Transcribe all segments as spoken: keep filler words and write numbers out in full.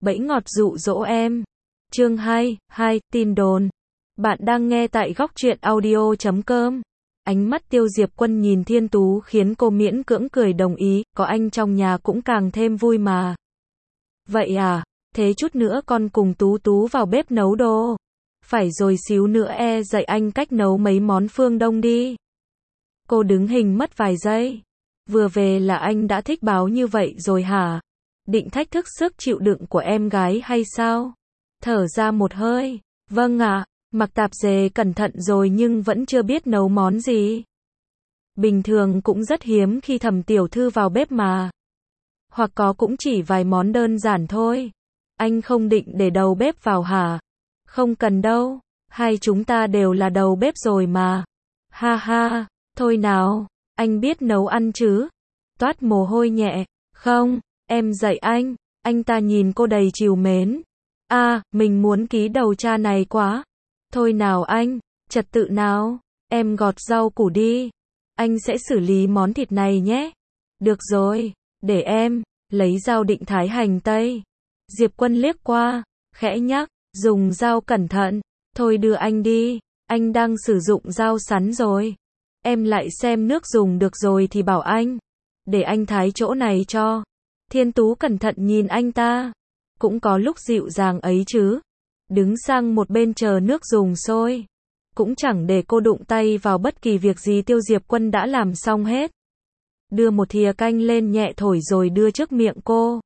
bẫy ngọt dụ dỗ em. Chương hai, hai, tin đồn. Bạn đang nghe tại góc truyện audio chấm com. Ánh mắt Tiêu Diệp Quân nhìn Thiên Tú khiến cô miễn cưỡng cười đồng ý, có anh trong nhà cũng càng thêm vui mà. Vậy à, thế chút nữa con cùng Tú Tú vào bếp nấu đồ. Phải rồi, xíu nữa e dạy anh cách nấu mấy món phương Đông đi. Cô đứng hình mất vài giây. Vừa về là anh đã thích báo như vậy rồi hả? Định thách thức sức chịu đựng của em gái hay sao? Thở ra một hơi. Vâng ạ, mặc tạp dề cẩn thận rồi nhưng vẫn chưa biết nấu món gì. Bình thường cũng rất hiếm khi Thẩm tiểu thư vào bếp mà. Hoặc có cũng chỉ vài món đơn giản thôi. Anh không định để đầu bếp vào hả? Không cần đâu, hai chúng ta đều là đầu bếp rồi mà. Ha ha, thôi nào, anh biết nấu ăn chứ? Toát mồ hôi nhẹ. Không, em dạy anh. Anh ta nhìn cô đầy trìu mến. À, mình muốn ký đầu cha này quá. Thôi nào anh, trật tự nào. Em gọt rau củ đi. Anh sẽ xử lý món thịt này nhé. Được rồi, để em lấy dao định thái hành tây. Diệp Quân liếc qua, khẽ nhắc, dùng dao cẩn thận. Thôi đưa anh đi, anh đang sử dụng dao sắn rồi. Em lại xem nước dùng được rồi thì bảo anh. Để anh thái chỗ này cho. Thiên Tú cẩn thận nhìn anh ta. Cũng có lúc dịu dàng ấy chứ. Đứng sang một bên chờ nước dùng sôi. Cũng chẳng để cô đụng tay vào bất kỳ việc gì. Tiêu Diệp Quân đã làm xong hết. Đưa một thìa canh lên nhẹ thổi rồi đưa trước miệng cô.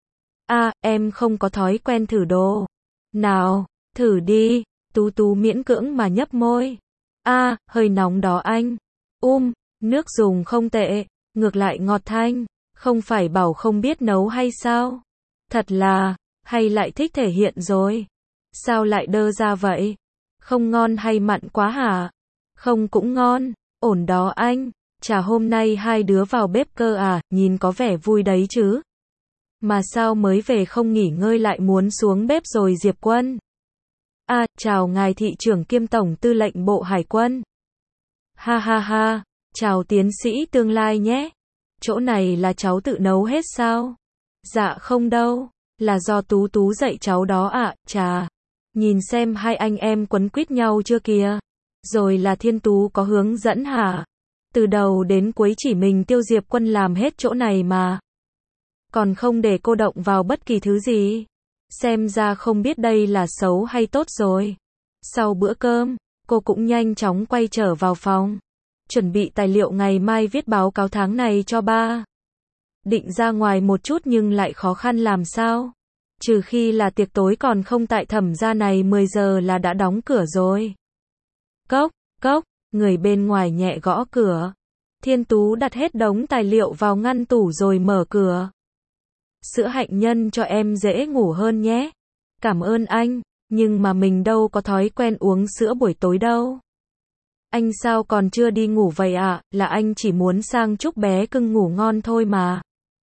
À, em không có thói quen thử đồ. Nào, thử đi. Tú Tú miễn cưỡng mà nhấp môi. À, hơi nóng đó anh. Um, nước dùng không tệ. Ngược lại ngọt thanh. Không phải bảo không biết nấu hay sao? Thật là, hay lại thích thể hiện rồi. Sao lại đơ ra vậy? Không ngon hay mặn quá hả? Không, cũng ngon. Ổn đó anh. Chả hôm nay hai đứa vào bếp cơ à, nhìn có vẻ vui đấy chứ. Mà sao mới về không nghỉ ngơi lại muốn xuống bếp rồi? Diệp Quân. À, chào ngài thị trưởng kiêm tổng tư lệnh bộ hải quân. Ha ha ha, chào tiến sĩ tương lai nhé. Chỗ này là cháu tự nấu hết sao? Dạ không đâu, là do Tú Tú dạy cháu đó ạ. À, chà, nhìn xem hai anh em quấn quýt nhau chưa kìa. Rồi là Thiên Tú có hướng dẫn hả? Từ đầu đến cuối chỉ mình Tiêu Diệp Quân làm hết chỗ này mà. Còn không để cô động vào bất kỳ thứ gì. Xem ra không biết đây là xấu hay tốt rồi. Sau bữa cơm, cô cũng nhanh chóng quay trở vào phòng. Chuẩn bị tài liệu ngày mai viết báo cáo tháng này cho ba. Định ra ngoài một chút nhưng lại khó khăn làm sao. Trừ khi là tiệc tối, còn không tại Thẩm gia này mười giờ là đã đóng cửa rồi. Cốc, cốc, người bên ngoài nhẹ gõ cửa. Thiên Tú đặt hết đống tài liệu vào ngăn tủ rồi mở cửa. Sữa hạnh nhân cho em dễ ngủ hơn nhé. Cảm ơn anh, nhưng mà mình đâu có thói quen uống sữa buổi tối đâu. Anh sao còn chưa đi ngủ vậy ạ? À? Là anh chỉ muốn sang chúc bé cưng ngủ ngon thôi mà.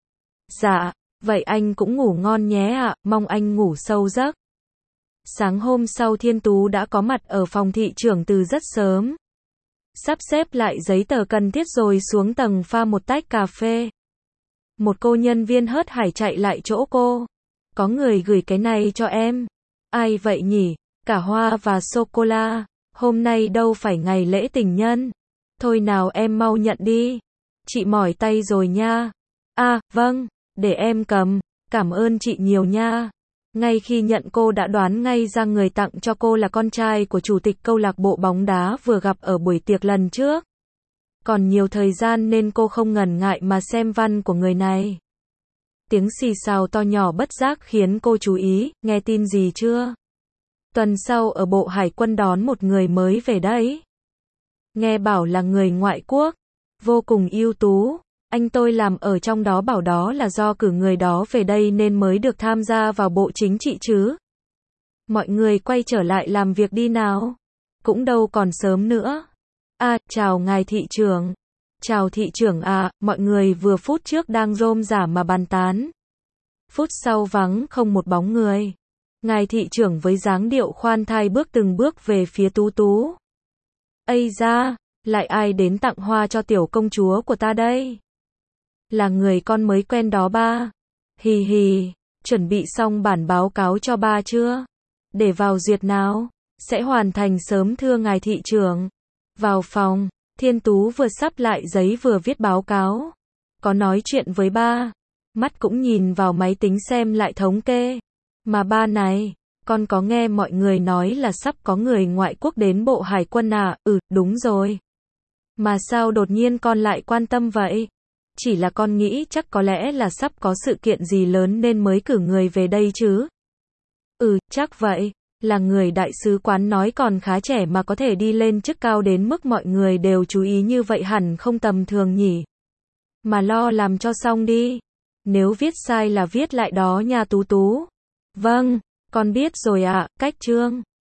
Dạ, vậy anh cũng ngủ ngon nhé ạ, à, mong anh ngủ sâu giấc. Sáng hôm sau Thiên Tú đã có mặt ở phòng thị trưởng từ rất sớm. Sắp xếp lại giấy tờ cần thiết rồi xuống tầng pha một tách cà phê. Một cô nhân viên hớt hải chạy lại chỗ cô. Có người gửi cái này cho em. Ai vậy nhỉ? Cả hoa và sô-cô-la. Hôm nay đâu phải ngày lễ tình nhân. Thôi nào em mau nhận đi. Chị mỏi tay rồi nha. À, vâng, để em cầm. Cảm ơn chị nhiều nha. Ngay khi nhận cô đã đoán ngay ra người tặng cho cô là con trai của chủ tịch câu lạc bộ bóng đá vừa gặp ở buổi tiệc lần trước. Còn nhiều thời gian nên cô không ngần ngại mà xem văn của người này. Tiếng xì xào to nhỏ bất giác khiến cô chú ý. Nghe tin gì chưa? Tuần sau ở bộ hải quân đón một người mới về đấy. Nghe bảo là người ngoại quốc. Vô cùng ưu tú. Anh tôi làm ở trong đó bảo đó là do cử người đó về đây nên mới được tham gia vào bộ chính trị chứ. Mọi người quay trở lại làm việc đi nào. Cũng đâu còn sớm nữa. À, chào ngài thị trưởng. Chào thị trưởng à, mọi người vừa phút trước đang rôm rả mà bàn tán. Phút sau vắng không một bóng người. Ngài thị trưởng với dáng điệu khoan thai bước từng bước về phía Tú Tú. Ây da, lại ai đến tặng hoa cho tiểu công chúa của ta đây? Là người con mới quen đó ba. Hì hì, Chuẩn bị xong bản báo cáo cho ba chưa? Để vào duyệt nào? Sẽ hoàn thành sớm thưa ngài thị trưởng. Vào phòng, Thiên Tú vừa sắp lại giấy vừa viết báo cáo. Có nói chuyện với ba. Mắt cũng nhìn vào máy tính xem lại thống kê. Mà ba này, con có nghe mọi người nói là sắp có người ngoại quốc đến Bộ Hải quân à? Ừ, đúng rồi. Mà sao đột nhiên con lại quan tâm vậy? Chỉ là con nghĩ chắc có lẽ là sắp có sự kiện gì lớn nên mới cử người về đây chứ. Ừ, chắc vậy. Là người đại sứ quán nói còn khá trẻ mà có thể đi lên chức cao đến mức mọi người đều chú ý như vậy hẳn không tầm thường nhỉ. Mà lo làm cho xong đi. Nếu viết sai là viết lại đó nha Tú Tú. Vâng, con biết rồi ạ, cách chương.